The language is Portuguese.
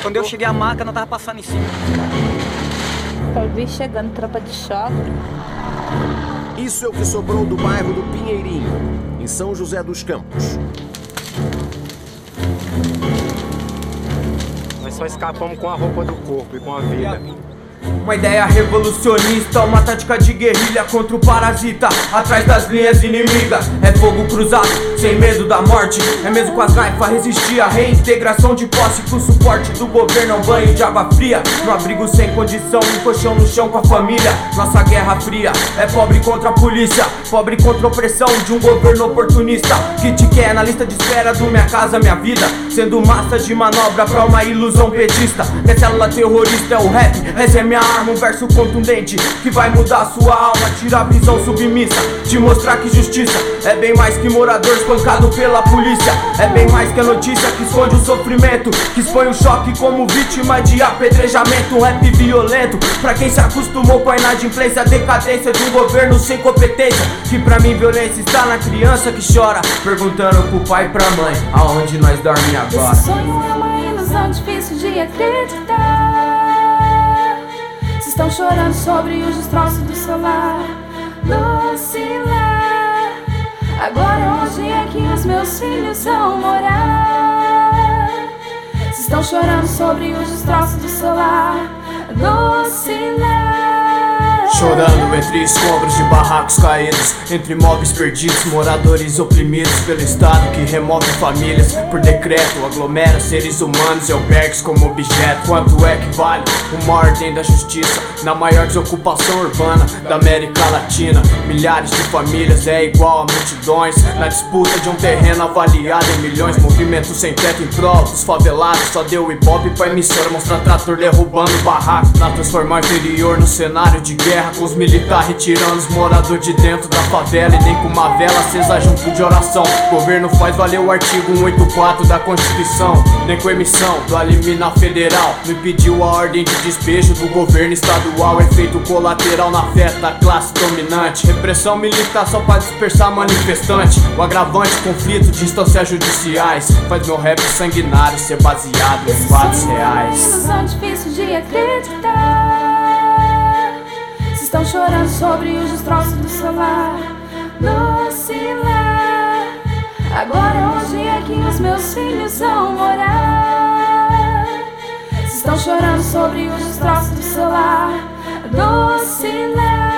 Quando eu cheguei a máquina, tava passando em cima. Eu vi chegando, tropa de choque. Isso é o que sobrou do bairro do Pinheirinho, em São José dos Campos. Nós só escapamos com a roupa do corpo e com a vida. Uma ideia revolucionista, uma tática de guerrilha contra o parasita, atrás das linhas inimigas. É fogo cruzado, sem medo da morte. É mesmo com as naifas resistir à reintegração de posse, com o suporte do governo é um banho de água fria. No abrigo sem condição, um colchão no chão com a família. Nossa guerra fria é pobre contra a polícia, pobre contra a opressão de um governo oportunista que te quer na lista de espera do Minha Casa Minha Vida, sendo massa de manobra pra uma ilusão petista. Minha célula terrorista é o rap, essa é minha arma, um verso contundente que vai mudar a sua alma, tirar a prisão submissa, te mostrar que justiça é bem mais que morador espancado pela polícia. É bem mais que a notícia que esconde o sofrimento, que expõe o choque como vítima de apedrejamento. Um rap violento pra quem se acostumou com a inadimplência, a decadência de um governo sem competência. Que pra mim violência está na criança que chora, perguntando pro pai e pra mãe, aonde nós dormimos agora? Esse sonho é uma ilusão difícil de acreditar. Se estão chorando sobre os destroços do celular, oscilar. Agora onde é que os meus filhos vão morar? Se estão chorando sobre os destroços do celular, oscilar. Chorando entre escombros de barracos caídos, entre imóveis perdidos, moradores oprimidos pelo Estado que remove famílias por decreto, aglomera seres humanos e albergues como objeto. Quanto é que vale uma ordem da justiça na maior desocupação urbana da América Latina? Milhares de famílias é igual a multidões na disputa de um terreno avaliado em milhões. Movimento sem teto em prol dos favelados, só deu ibope pra emissora mostrar trator derrubando barraco, pra transformar o interior no cenário de guerra, com os militares retirando os moradores de dentro da favela. E nem com uma vela acesa junto de oração o governo faz valer o artigo 184 da Constituição. Nem com emissão do liminar federal não impediu a ordem de despejo do governo estadual. Efeito colateral na festa da classe dominante, repressão militar só pra dispersar manifestante. O agravante, conflito, distâncias judiciais faz meu rap sanguinário ser baseado em fatos reais. Essa ilusão difícil de acreditar. Estão chorando sobre os destroços do celular, oscilar. Agora onde é que os meus filhos vão morar? Se estão chorando sobre os destroços do celular, oscilar.